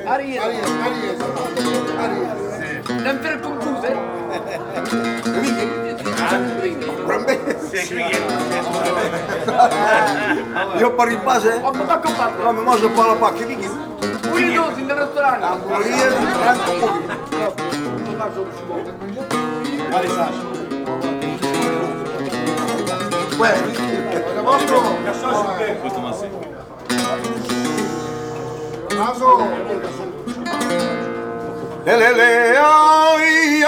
Aries. L'enfer confuse. Io per il base? Ma può combattere. No, mi mangio per la pacca, che chi? Pure tu, in ristorante. Hamburger, tanto pochi. Ai,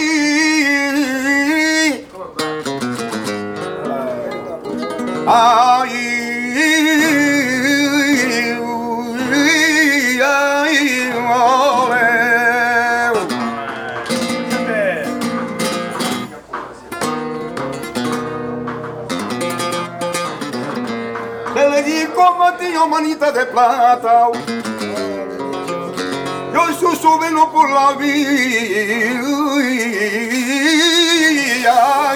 le dico Matteo manita de plata. Yo su veno por la vía.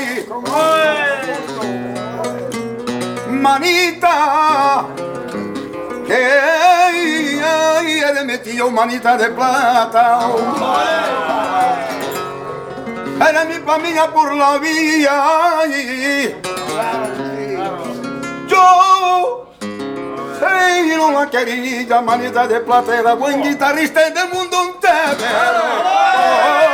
Manita, que le metió manita de plata. Era mi familia por la vía. Yo sei non la querida manita de plata, era buen guitarrista del mundo entero.